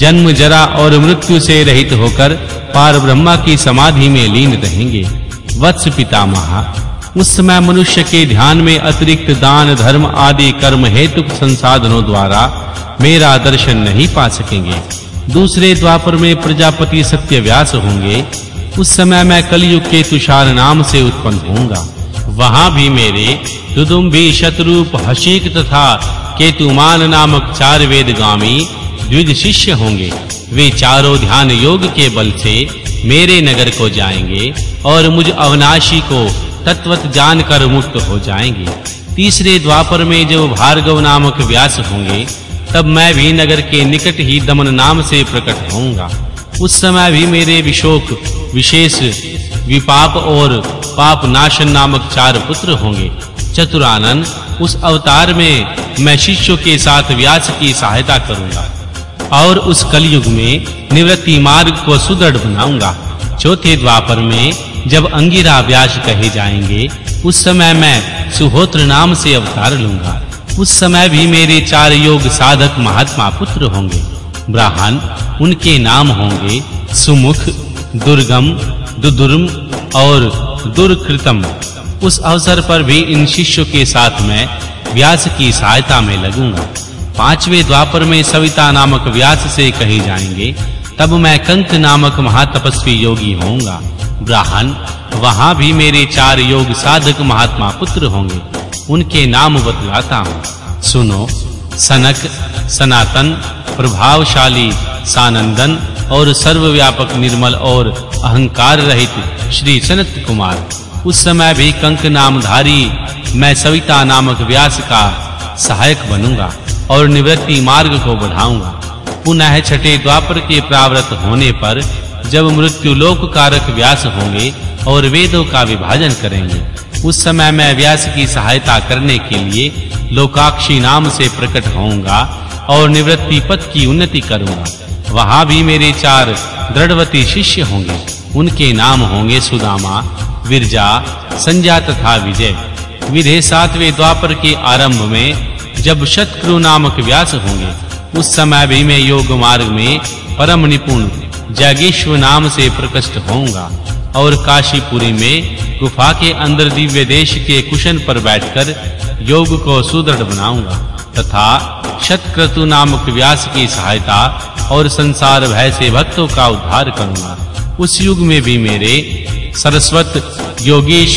जन्म जरा और मृत्यु से रहित होकर पार ब्रह्मा की समाधि में लीन रहेंगे। वत्स पितामह, उस समय मनुष्य के ध्यान में अतिरिक्त दान धर्म आदि कर्म हेतु संसाधनों द्वारा मेरा दर्शन नहीं पा सकेंगे। दूसरे द्वापर में प्रजापति सत्यव्यास होंगे। उस समय मैं कलयुग के तुषार नाम से उत्पन्न होऊंगा। वहां भी मेरे दुदुम्भी, शतरूप, हशीक तथा केतुमान नामक 4 वेदगामी द्विज शिष्य होंगे। वे चारों ध्यान योग के बल से मेरे नगर को जाएंगे और मुझ अविनाशी को तत्वत जानकर मुक्त हो जाएंगे। तीसरे द्वापर में जब भार्गव नामक व्यास होंगे, तब मैं भी नगर के निकट ही दमन नाम से प्रकट होऊंगा। उस समय भी मेरे विशोक, विशेष, विपाप और पाप नाशन नामक 4 पुत्र होंगे। चतुरानन, उस अवतार में मैं शिष्यों के साथ व्यास की सहायता करूंगा और उस कलयुग में निवृत्ति मार्ग को सुदृढ़ बनाऊंगा। चौथे द्वापर में जब अंगिरा व्यास कहे जाएंगे, उस समय मैं सुहोत्र नाम से अवतार लूंगा। उस समय भी मेरे 4 योग साधक महात्मा पुत्र होंगे। ब्राह्मण, उनके नाम होंगे सुमुख, दुर्गम, दुदुर्म और दुर्कृतम। उस अवसर पर भी इन शिष्यों के साथ मैं व्यास की सहायता में लगूंगा। 5वें द्वापर में सविता नामक व्यास से कहे जाएंगे, तब मैं कंक नामक महातपस्वी योगी होऊंगा। ब्राह्मण, वहां भी मेरे 4 योग साधक महात्मा पुत्र होंगे। उनके नाम बतलाता हूं, सुनो। सनक, सनातन, प्रभावशाली, सानंदन और सर्वव्यापक, निर्मल और अहंकार रहित श्री सनत कुमार। उस समय भी कंक नामधारी मैं सविता नामक व्यास का सहायक बनूंगा और निवृत्ति मार्ग को बढ़ाऊंगा। पुनः छठे द्वापर के प्रावृत होने पर जब मृत्यु लोक कारक व्यास होंगे और वेदों का विभाजन करेंगे, उस समय मैं व्यास की सहायता करने के लिए लोकाक्षी नाम से प्रकट होऊंगा और निवृत्ति पद की उन्नति करूंगा। वहां भी मेरे 4 दृढ़वती शिष्य होंगे। उनके नाम होंगे सुदामा, विरजा, संजा तथा विजय। विधे 7वें द्वापर के आरंभ में जब शतक्रु नामक व्यास होंगे, उस समय भी मैं योग मार्ग में परम निपुण जागेश्वर नाम से प्रकट होऊंगा और काशीपुरी में गुफा के अंदर दिव्य देश के कुशन पर बैठकर योग को सुदृढ़ बनाऊंगा तथा शतक्रतु नामक व्यास की सहायता और संसार भय से भक्तों का उद्धार करूंगा। उस युग में भी मेरे सरस्वत, योगेश,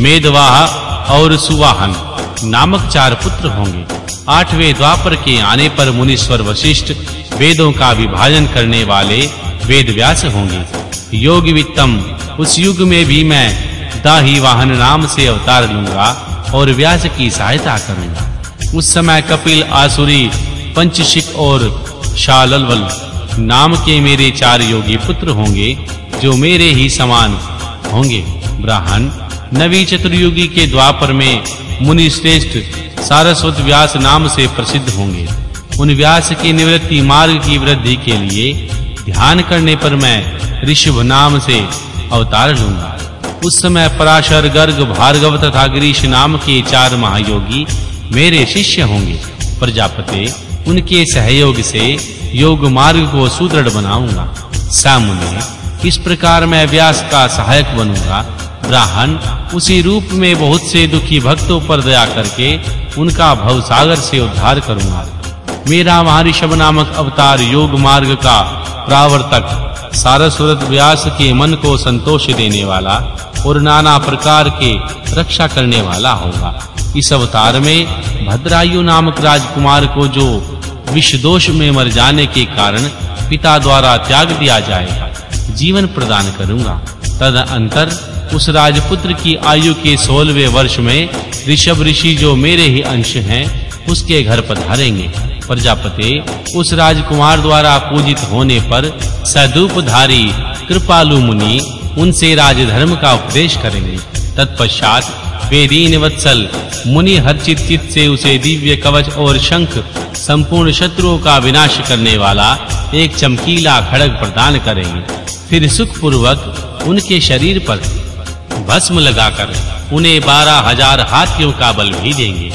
मेदवाह और सुवाहन नामक 4 पुत्र होंगे। 8वें द्वापर के आने पर मुनीश्वर वशिष्ठ वेदों का विभाजन करने वाले वेदव्यास होंगे। योग वित्तम, उस युग में भी मैं दाही वाहन नाम से अवतार लूंगा और व्यास की सहायता करूंगा। उस समय कपिल, आसुरी, पंचशिक और शाललवल नाम के मेरे 4 योगी पुत्र होंगे जो मेरे ही समान होंगे। ब्राह्मण, नवी चतुर्युगी के द्वापर में मुनि श्रेष्ठ सारस्वत व्यास नाम से प्रसिद्ध होंगे। उन व्यास की निवृत्ति मार्ग की वृद्धि के लिए ध्यान करने पर मैं ऋषभ नाम से अवतार लूंगा। उस समय पराशर, गर्ग, भार्गव तथा गिरीश नाम के 4 महायोगी मेरे शिष्य होंगे। प्रजापति, उनके सहयोग से योग मार्ग को सुदृढ़ बनाऊंगा। सामुने, इस प्रकार मैं व्यास का सहायक बनूंगा। ब्राह्मण, उसी रूप में बहुत से दुखी भक्तों पर दया करके उनका भवसागर से उद्धार करूंगा। मेरा महर्षभ नामक अवतार योग मार्ग का प्रावर्तक, सारस्वत व्यास के मन को संतोष देने वाला और नाना प्रकार के रक्षा करने वाला होगा। इस अवतार में भद्रायु नामक राजकुमार को जो विष दोष में मर जाने के कारण पिता द्वारा त्याग दिया जाएगा, जीवन प्रदान करूंगा। तदनंतर उस राजपुत्र की आयु के 16वें वर्ष में ऋषभ ऋषि जो मेरे ही अंश हैं उसके घर पधारेंगे। प्रजापति, उस राजकुमार द्वारा पूजित होने पर सदूपधारी कृपालु मुनि उनसे राजधर्म का उपदेश करेंगे। तत्पश्चात वे दीन वत्सल मुनि हर्षित चित्त से उसे दिव्य कवच और शंख, संपूर्ण शत्रुओं का विनाश करने वाला एक चमकीला खड्ग प्रदान करेंगे। फिर सुख पूर्वक उनके शरीर पर भस्म लगाकर उन्हें 12,000 हाथियों का बल भी देंगे।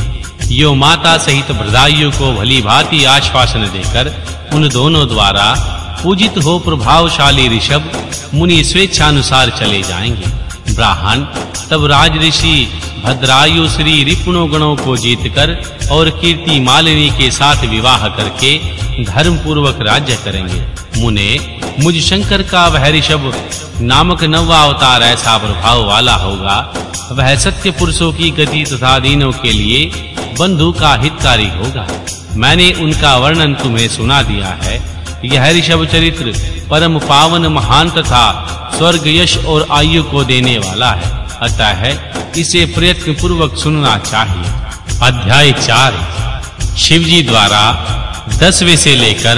यो माता सहित बृदाइयों को भली भांति आश्वासन देकर उन दोनों द्वारा पूजित हो प्रभावशाली ऋषभ मुनि स्वेच्छानुसार चले जाएंगे। ब्राह्मण तब राज ऋषि भद्रायु श्री रिपुणों गणों को जीतकर और कीर्ति मालिनी के साथ विवाह करके धर्म पूर्वक राज्य करेंगे। मुने मुझ शंकर का वह ऋषभ नामक नवा अवतार ऐसा प्रभाव वाला होगा, वह सत्य पुरुषों की गति तथा दीनों के लिए बंधु का हितकारी होगा। मैंने उनका वर्णन तुम्हें सुना दिया है। यह ऋषभ चरित्र परम पावन महान तथा स्वर्ग यश और आयु को देने वाला है, अतः इसे प्रयत्न पूर्वक सुनना चाहिए। अध्याय 4 शिवजी द्वारा 10वें से लेकर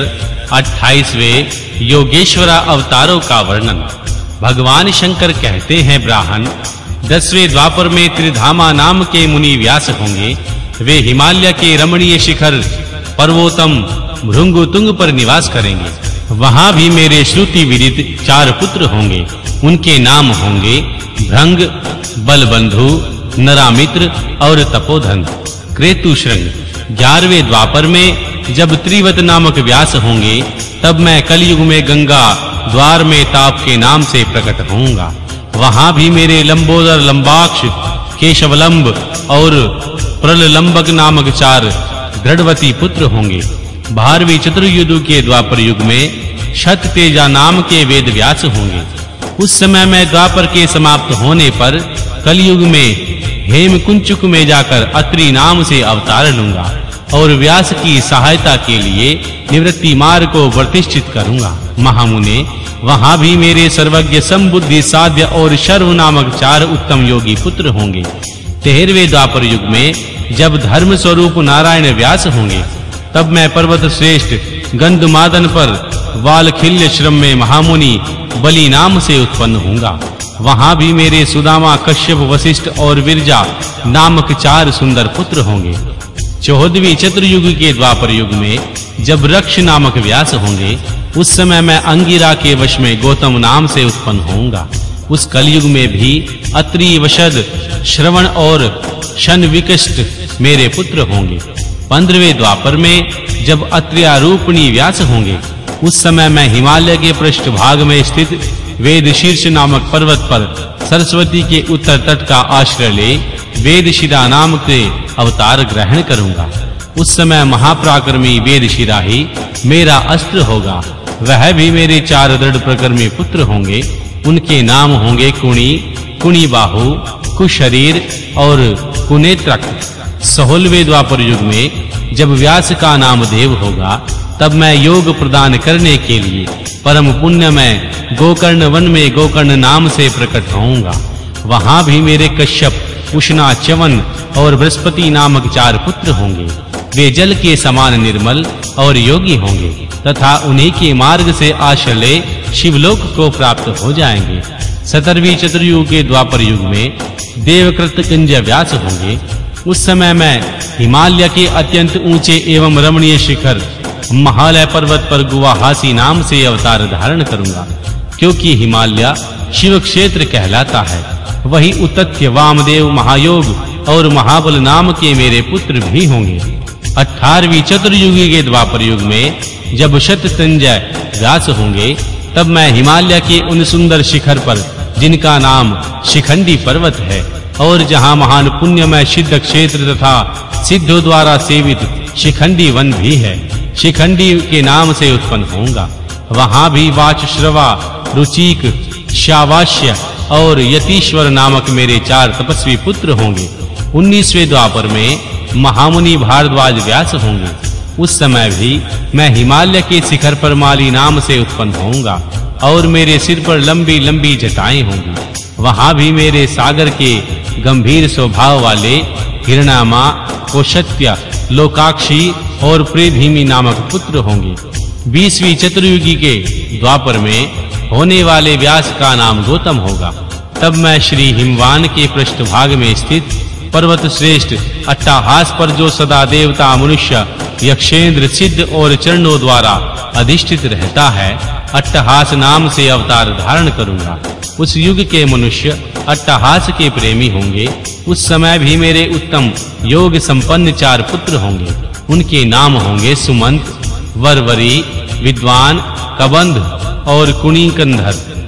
28वें योगेश्वरा अवतारों का वर्णन। भगवान शंकर कहते हैं, ब्राह्मण 10वें द्वापर में त्रिधामा नाम के मुनि व्यास होंगे। वे हिमालय के रमणीय शिखर पर्वतम भृंगुतुंग पर निवास करेंगे। वहां भी मेरे श्रुति विदित 4 पुत्र होंगे। उनके नाम होंगे भृंग, बलबंधु, नरामित्र और तपोधन। क्रेतुशृंग 11वें द्वापर में जब त्रिवत नामक व्यास होंगे, तब मैं कलयुग में गंगा द्वार में ताप के नाम से प्रकट होऊंगा। वहां भी मेरे लंबोदर, लंबाक्ष, केशवलंब और प्रललंबक नामक 4 दृढ़वती पुत्र होंगे। 12वीं चतुर्युग के द्वापर युग में शत तेजा नाम के वेद व्यास होंगे। उस समय मैं द्वापर के समाप्त होने पर कलयुग में हेमकुंचुक में जाकर अत्रि नाम से अवतार लूंगा और व्यास की सहायता के लिए निवृत्ति मार्ग को प्रतिष्ठित करूंगा। महामुने वहां भी मेरे सर्वज्ञ, समबुद्धि, साध्य और शर्व नामक 4 उत्तम योगी पुत्र होंगे। 13वें द्वापर युग में जब धर्म स्वरूप नारायण व्यास होंगे, तब मैं पर्वत श्रेष्ठ गंधमादन पर वालखिल्य श्रम में महामुनि बलि नाम से उत्पन्न होऊंगा। वहां भी मेरे सुदामा, कश्यप, वशिष्ठ और विरजा नामक 4 सुंदर पुत्र होंगे। 14वीं चतुर्युग के द्वापर युग में जब रक्ष नामक व्यास होंगे, उस समय मैं अंगिरा के वश में गौतम नाम से उत्पन्न होऊंगा। उस कलयुग में भी अत्रि, वशद, श्रवण और शनविकष्ट मेरे पुत्र होंगे। 15वें द्वापर में जब अत्र्यारूपणी व्यास होंगे, उस समय मैं हिमालय के पृष्ठभाग में स्थित वेदशीर्ष नामक पर्वत पर सरस्वती के उत्तर तट का आश्रय ले वेदशिरा नाम के अवतार ग्रहण करूंगा। उस समय महापराक्रमी वेदशिरा ही मेरा अस्त्र होगा। वह भी मेरे 4 दृढ़ प्रक्रमी पुत्र होंगे। उनके नाम होंगे कुणी, कुणीबाहु, कुशरीर और कुनेत्रक। 16वें द्वापर युग में जब व्यास का नाम देव होगा, तब मैं योग प्रदान करने के लिए परम पुण्यमय गोकर्ण वन में गोकर्ण नाम से प्रकट होऊंगा। वहां भी मेरे कश्यप, उष्णा, च्यवन और बृहस्पति नामक 4 पुत्र होंगे। वे जल के समान निर्मल और योगी होंगे तथा उन्हीं के मार्ग से आश्रय शिवलोक को प्राप्त हो जाएंगे। 17वीं चतुर्युग के द्वापर युग में देवकृत कुंज व्यास होंगे। उस समय मैं हिमालय के अत्यंत ऊंचे एवं रमणीय शिखर महालय पर्वत पर गुवाहासी नाम से अवतार धारण करूंगा, क्योंकि हिमालय शिव क्षेत्र कहलाता है। वही उतत्य, वामदेव, महायोग और महाबल नाम के मेरे पुत्र भी होंगे। 18वीं चतुर्युगी के द्वापर युग में जब शततंजय व्यास होंगे, तब मैं हिमालय के उन सुंदर शिखर पर, जिनका नाम शिखंडी पर्वत है और जहां महान पुण्यमय सिद्ध क्षेत्र तथा सिद्धों द्वारा सेवित शिखंडी वन भी है, शिखंडी के नाम से उत्पन्न होऊंगा। वहां भी वाचश्रवा, रुचिक, शावास्य और यतीश्वर नामक मेरे 4 तपस्वी पुत्र होंगे। 19वें द्वापर में महामुनि भारद्वाज व्यास होंगे। उस समय भी मैं हिमालय के शिखर पर माली नाम से उत्पन्न होऊंगा और मेरे सिर पर लंबी-लंबी जटाएं होंगी। वहां भी मेरे सागर के गंभीर स्वभाव वाले हिरणामा, कोशत्य, लोकाक्षी और प्रेधीमी नामक पुत्र होंगे। 20वीं चतुर्युगी के द्वापर में होने वाले व्यास का नाम गौतम होगा। तब मैं श्री हिमवान के पृष्ठभाग में स्थित पर्वत श्रेष्ठ अट्टाहास पर जो सदा देवता, मनुष्य, यक्षेंद्र, सिद्ध और चरणों द्वारा अधिष्ठित रहता है, अट्टहास नाम से अवतार धारण करूंगा। उस युग के मनुष्य अट्टहास के प्रेमी होंगे। उस समय भी मेरे उत्तम योग संपन्न 4 पुत्र होंगे। उनके नाम होंगे सुमंत, वरवरी, विद्वान, कबंध और कुणिकंधर।